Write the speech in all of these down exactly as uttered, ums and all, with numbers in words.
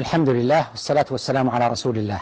الحمد لله والصلاة والسلام على رسول الله.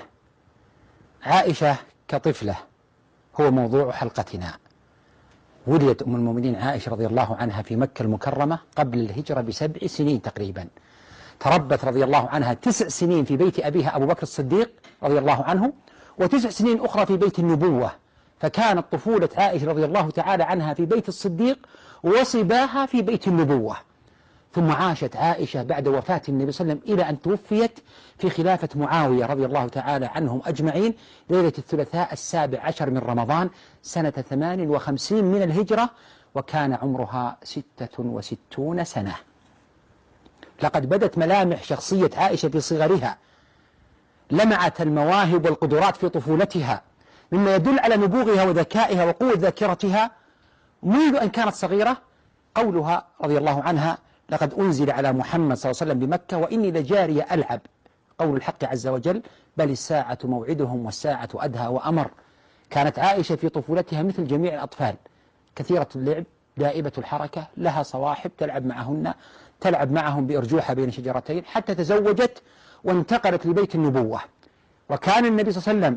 عائشة كطفلة هو موضوع حلقتنا. ولدت أم المؤمنين عائشة رضي الله عنها في مكة المكرمة قبل الهجرة بسبع سنين تقريبا. تربت رضي الله عنها تسع سنين في بيت أبيها أبو بكر الصديق رضي الله عنه، وتسع سنين أخرى في بيت النبوة، فكانت طفولة عائشة رضي الله تعالى عنها في بيت الصديق وصباها في بيت النبوة. ثم عاشت عائشة بعد وفاة النبي صلى الله عليه وسلم إلى أن توفيت في خلافة معاوية رضي الله تعالى عنهم أجمعين ليلة الثلاثاء السابع عشر من رمضان سنة ثمان وخمسين من الهجرة، وكان عمرها ستة وستون سنة. لقد بدت ملامح شخصية عائشة في صغرها، لمعت المواهب والقدرات في طفولتها، مما يدل على نبوغها وذكائها وقوة ذاكرتها منذ أن كانت صغيرة. قولها رضي الله عنها: لقد أنزل على محمد صلى الله عليه وسلم بمكة وإني لجارية ألعب. قول الحق عز وجل: بل الساعة موعدهم والساعة أدهى وأمر. كانت عائشة في طفولتها مثل جميع الأطفال، كثيرة اللعب، دائبة الحركة، لها صواحب تلعب معهن، تلعب معهم بأرجوحة بين شجرتين، حتى تزوجت وانتقلت لبيت النبوة. وكان النبي صلى الله عليه وسلم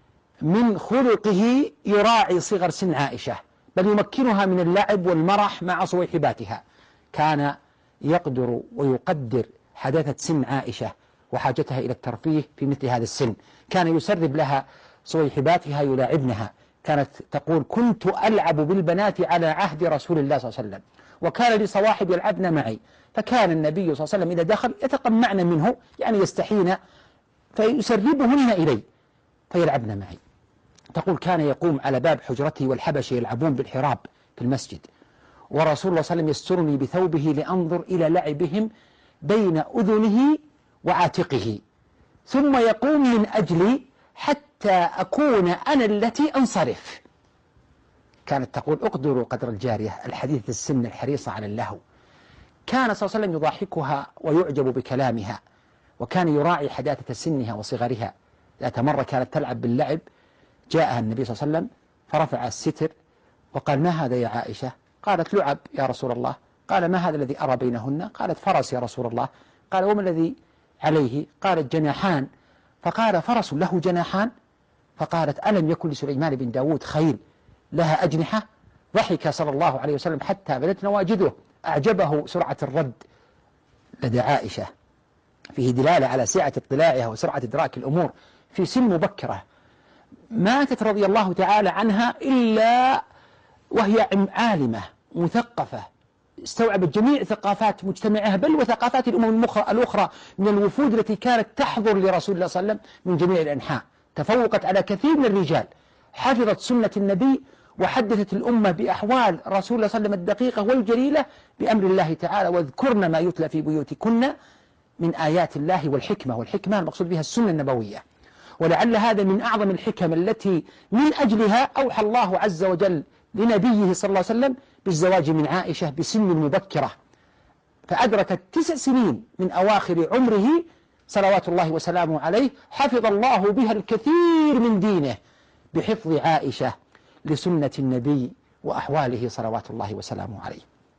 من خلقه يراعي صغر سن عائشة، بل يمكنها من اللعب والمرح مع صويحباتها. كان يقدر ويقدر حداثة سن عائشة وحاجتها إلى الترفيه في مثل هذا السن. كان يسرب لها صويحباتها يلاعبنها. كانت تقول: كنت ألعب بالبنات على عهد رسول الله صلى الله عليه وسلم، وكان لي صواحب يلعبن معي. فكان النبي صلى الله عليه وسلم إذا دخل يتقمعن منه، يعني يستحين، فيسربهن إلي فيلعبن معي. تقول: كان يقوم على باب حجرته والحبش يلعبون بالحراب في المسجد، ورسول الله صلى الله عليه وسلم يسترني بثوبه لأنظر إلى لعبهم بين أذنه وعاتقه، ثم يقوم من أجلي حتى أكون أنا التي أنصرف. كانت تقول: أقدر قدر الجارية الحديثة السن الحريصة على اللهو. كان صلى الله عليه وسلم يضاحكها ويعجب بكلامها، وكان يراعي حداثة سنها وصغرها. ذات مرة كانت تلعب باللعب، جاءها النبي صلى الله عليه وسلم فرفع الستر وقال: ما هذا يا عائشة؟ قالت: لعب يا رسول الله. قال: ما هذا الذي أرى بينهن؟ قالت: فرس يا رسول الله. قال: وما الذي عليه؟ قالت: جناحان. فقال: فرس له جناحان؟ فقالت: ألم يكن لسليمان بن داود خيل لها أجنحة؟ ضحك صلى الله عليه وسلم حتى بدت نواجذه. أعجبه سرعة الرد لدى عائشة، فيه دلالة على سعة اطلاعها وسرعة إدراك الأمور في سن مبكرة. ماتت رضي الله تعالى عنها إلا وهي عالمة مثقفة، استوعبت جميع ثقافات مجتمعها، بل وثقافات الأمم الأخرى من الوفود التي كانت تحضر لرسول الله صلى الله عليه وسلم من جميع الأنحاء. تفوقت على كثير من الرجال، حفظت سنة النبي، وحدثت الأمة بأحوال رسول الله صلى الله عليه وسلم الدقيقة والجليلة بأمر الله تعالى: واذكرن ما يتلى في بيوتكن من آيات الله والحكمة. والحكمة المقصود بها السنة النبوية. ولعل هذا من أعظم الحكم التي من أجلها أوحى الله عز وجل لنبيه صلى الله عليه وسلم بالزواج من عائشة بسن مبكرة، فأدركت تسع سنين من أواخر عمره صلوات الله وسلامه عليه، حفظ الله بها الكثير من دينه بحفظ عائشة لسنة النبي وأحواله صلوات الله وسلامه عليه.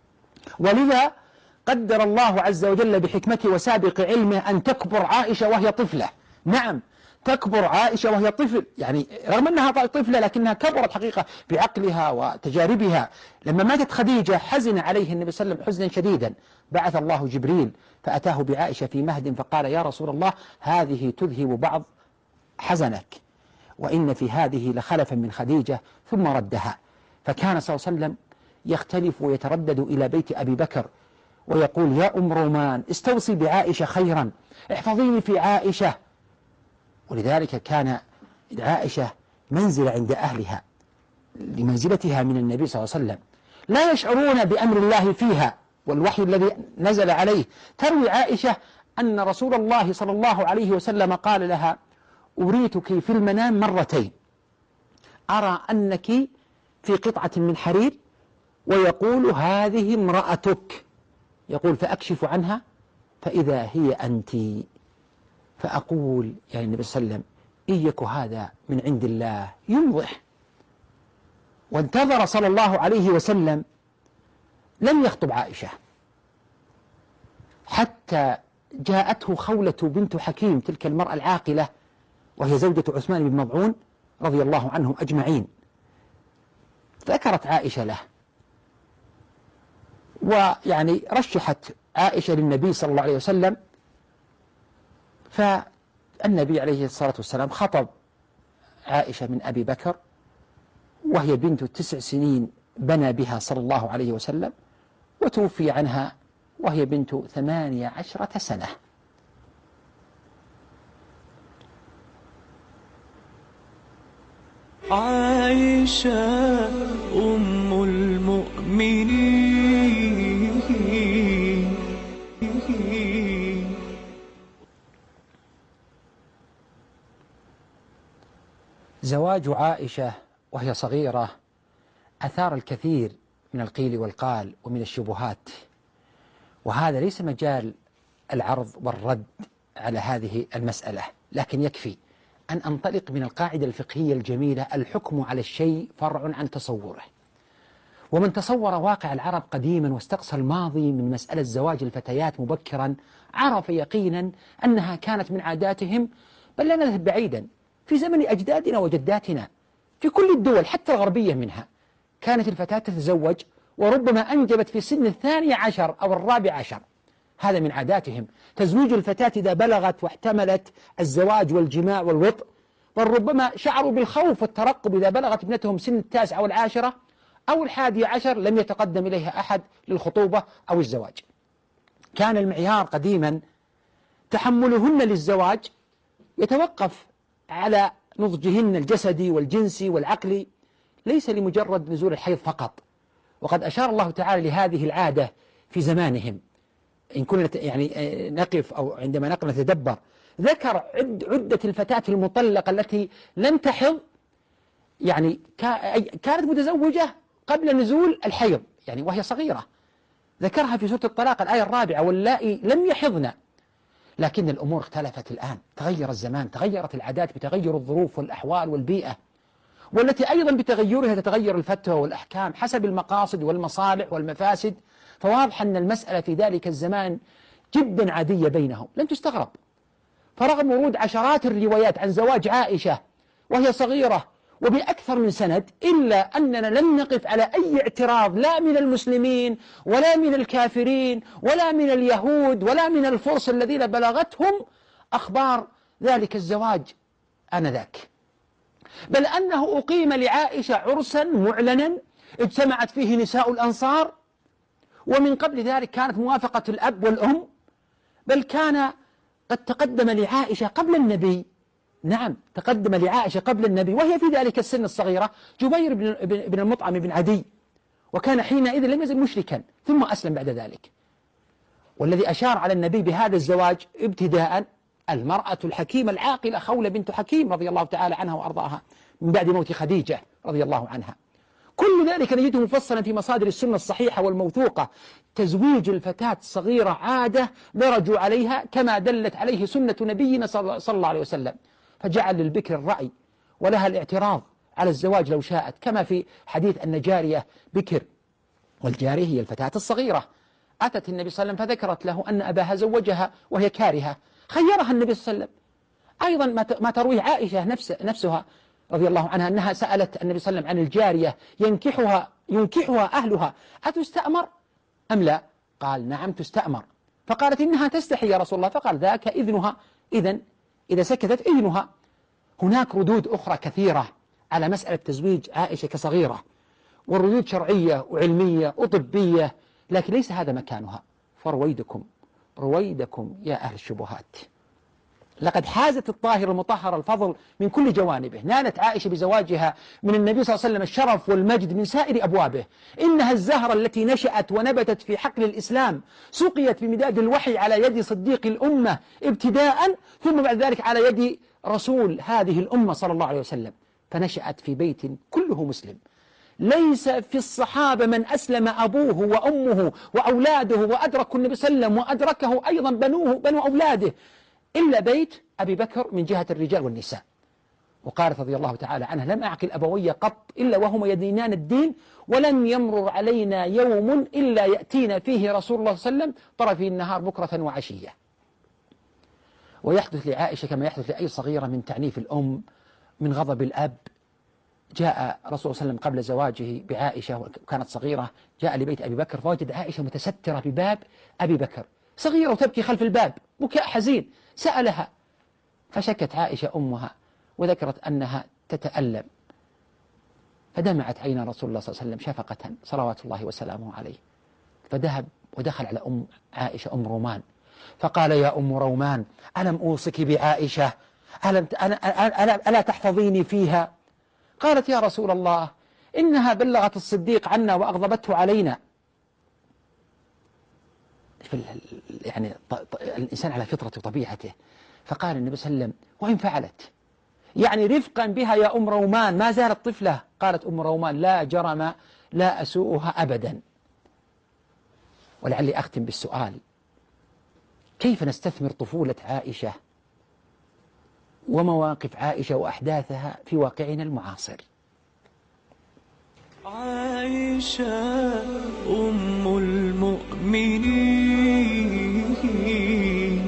ولذا قدر الله عز وجل بحكمته وسابق علمه أن تكبر عائشة وهي طفلة. نعم، تكبر عائشة وهي طفل، يعني رغم أنها طفلة لكنها كبرت حقيقة بعقلها وتجاربها. لما ماتت خديجة حزن عليه النبي صلى الله عليه وسلم حزنا شديدا، بعث الله جبريل فأتاه بعائشة في مهد فقال: يا رسول الله، هذه تذهب بعض حزنك، وإن في هذه لخلفا من خديجة، ثم ردها. فكان صلى الله عليه وسلم يختلف ويتردد إلى بيت أبي بكر ويقول: يا أم رومان، استوصي بعائشة خيرا، احفظيني في عائشة. ولذلك كان عائشة منزلة عند أهلها لمنزلتها من النبي صلى الله عليه وسلم، لا يشعرون بأمر الله فيها والوحي الذي نزل عليه. تروي عائشة أن رسول الله صلى الله عليه وسلم قال لها: أريتك في المنام مرتين، أرى أنك في قطعة من حرير، ويقول: هذه امرأتك. يقول: فأكشف عنها فإذا هي أنت. فأقول يعني النبي صلى الله عليه وسلم: إن يك هذا من عند الله ينضح. وانتظر صلى الله عليه وسلم، لم يخطب عائشة حتى جاءته خولة بنت حكيم تلك المرأة العاقلة وهي زوجة عثمان بن مظعون رضي الله عنهم أجمعين، ذكرت عائشة له، ويعني رشحت عائشة للنبي صلى الله عليه وسلم، فالنبي عليه الصلاة والسلام خطب عائشة من أبي بكر وهي بنت تسع سنين بنى بها صلى الله عليه وسلم، وتوفي عنها وهي بنت ثمانية عشرة سنة. عائشة أم المؤمنين. زواج عائشة وهي صغيرة أثار الكثير من القيل والقال ومن الشبهات، وهذا ليس مجال العرض والرد على هذه المسألة، لكن يكفي أن أنطلق من القاعدة الفقهية الجميلة: الحكم على الشيء فرع عن تصوره. ومن تصور واقع العرب قديما واستقصى الماضي من مسألة زواج الفتيات مبكرا عرف يقينا أنها كانت من عاداتهم، بل لا نذهب بعيدا، في زمن أجدادنا وجداتنا في كل الدول حتى الغربية منها كانت الفتاة تتزوج وربما أنجبت في سن الثاني عشر أو الرابع عشر، هذا من عاداتهم. تزويج الفتاة إذا بلغت واحتملت الزواج والجماع والوطء، بل ربما شعروا بالخوف والترقب إذا بلغت ابنتهم سن التاسعة والعاشرة أو الحادي عشر لم يتقدم إليها أحد للخطوبة أو الزواج. كان المعيار قديما تحملهن للزواج يتوقف على نضجهن الجسدي والجنسي والعقلي، ليس لمجرد نزول الحيض فقط. وقد أشار الله تعالى لهذه العادة في زمانهم، إن كنا يعني نقف أو عندما نقف نتدبر، ذكر عد عدة الفتاة المطلقة التي لم تحض، يعني كانت متزوجة قبل نزول الحيض يعني وهي صغيرة، ذكرها في سورة الطلاق الآية الرابعة: واللائي لم يحضن. لكن الأمور اختلفت الآن، تغير الزمان، تغيرت العادات بتغير الظروف والأحوال والبيئة، والتي أيضا بتغيرها تتغير الفتوى والأحكام حسب المقاصد والمصالح والمفاسد. فواضح أن المسألة في ذلك الزمان جدا عادية بينهم، لم تستغرب. فرغم ورود عشرات الروايات عن زواج عائشة وهي صغيرة وبأكثر من سند، إلا أننا لم نقف على أي اعتراض لا من المسلمين ولا من الكافرين ولا من اليهود ولا من الفرس الذين بلغتهم أخبار ذلك الزواج آنذاك، بل أنه أقيم لعائشة عرسا معلنا اجتمعت فيه نساء الأنصار، ومن قبل ذلك كانت موافقة الأب والأم، بل كان قد تقدم لعائشة قبل النبي، نعم تقدم لعائشة قبل النبي وهي في ذلك السن الصغيرة جبير بن المطعم بن عدي، وكان حينئذ لم يزل مشركا ثم أسلم بعد ذلك. والذي أشار على النبي بهذا الزواج ابتداء المرأة الحكيمة العاقلة خولة بنت حكيم رضي الله تعالى عنها وأرضاها من بعد موت خديجة رضي الله عنها. كل ذلك نجده مفصلا في مصادر السنة الصحيحة والموثوقة. تزويج الفتاة الصغيرة عادة درجوا عليها كما دلت عليه سنة نبينا صلى الله عليه وسلم، فجعل للبكر الرأي ولها الاعتراض على الزواج لو شاءت، كما في حديث أن جارية بكر، والجارية هي الفتاة الصغيرة، أتت النبي صلى الله عليه وسلم فذكرت له أن أباها زوجها وهي كارهة، خيرها النبي صلى الله عليه وسلم. أيضا ما ترويه عائشة نفس نفسها رضي الله عنها أنها سألت النبي صلى الله عليه وسلم عن الجارية ينكحها ينكحها أهلها أتستأمر أم لا؟ قال نعم تستأمر، فقالت إنها تستحي يا رسول الله، فقال ذاك إذنها، إذن إذا سكتت إذنها. هناك ردود أخرى كثيرة على مسألة تزويج عائشة كصغيرة، والردود شرعية وعلمية وطبية، لكن ليس هذا مكانها. فرويدكم رويدكم يا أهل الشبهات، لقد حازت الطاهر المطهر الفضل من كل جوانبه. نالت عائشة بزواجها من النبي صلى الله عليه وسلم الشرف والمجد من سائر أبوابه. إنها الزهرة التي نشأت ونبتت في حقل الإسلام، سقيت بمداد الوحي على يد صديق الأمة ابتداء، ثم بعد ذلك على يد رسول هذه الأمة صلى الله عليه وسلم، فنشأت في بيت كله مسلم. ليس في الصحابة من أسلم أبوه وأمه وأولاده وأدركوا النبي صلى الله عليه وسلم وأدركه أيضا بنوه بنو أولاده إلا بيت أبي بكر من جهة الرجال والنساء. وقالت رضي الله تعالى عنها لم أعقل أبوي قط إلا وهما يدينان الدين، ولن يمرر علينا يوم إلا يأتينا فيه رسول الله صلى الله عليه وسلم طرفي النهار بكرة وعشية. ويحدث لعائشة كما يحدث لأي صغيرة من تعنيف الأم، من غضب الأب. جاء رسول الله صلى الله عليه وسلم قبل زواجه بعائشة وكانت صغيرة، جاء لبيت أبي بكر فوجد عائشة متسترة بباب أبي بكر، صغيرة وتبكي خلف الباب بكاء حزين. سألها فشكت عائشة أمها وذكرت أنها تتألم، فدمعت عين رسول الله صلى الله عليه وسلم شفقة صلوات الله وسلامه عليه، فذهب ودخل على أم عائشة أم رومان فقال: يا أم رومان، ألم أوصك بعائشة؟ ألم ألا, ألا, ألا تحفظيني فيها؟ قالت: يا رسول الله، إنها بلغت الصديق عنا وأغضبته علينا. يعني الإنسان على فطرة وطبيعته. فقال النبي صلى الله عليه وسلم: وإن فعلت؟ يعني رفقا بها يا أم رومان، ما زالت طفلة. قالت أم رومان: لا جرم، لا أسوءها أبدا. ولعلي أختم بالسؤال: كيف نستثمر طفولة عائشة ومواقف عائشة وأحداثها في واقعنا المعاصر؟ عائشة أم المؤمنين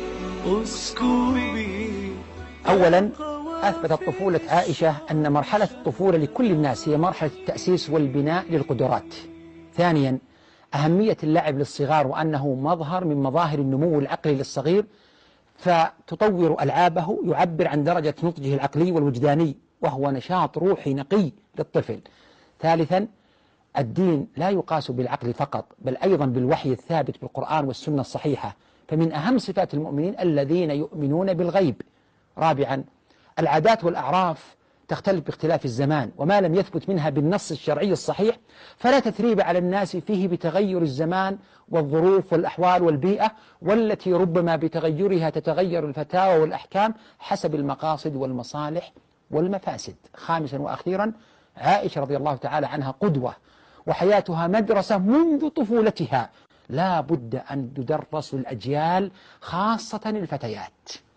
اسكبي. أولا، أثبتت طفولة عائشة أن مرحلة الطفولة لكل الناس هي مرحلة التأسيس والبناء للقدرات. ثانيا، أهمية اللعب للصغار وأنه مظهر من مظاهر النمو العقلي للصغير، فتطور ألعابه يعبر عن درجة نضجه العقلي والوجداني، وهو نشاط روحي نقي للطفل. ثالثا، الدين لا يقاس بالعقل فقط بل أيضا بالوحي الثابت بالقرآن والسنة الصحيحة، فمن أهم صفات المؤمنين الذين يؤمنون بالغيب. رابعا، العادات والأعراف تختلف باختلاف الزمان، وما لم يثبت منها بالنص الشرعي الصحيح فلا تثريب على الناس فيه بتغير الزمان والظروف والأحوال والبيئة، والتي ربما بتغيرها تتغير الفتاوى والأحكام حسب المقاصد والمصالح والمفاسد. خامسا وأخيرا، عائشة رضي الله تعالى عنها قدوة، وحياتها مدرسة منذ طفولتها لا بد أن تدرس للأجيال خاصة الفتيات.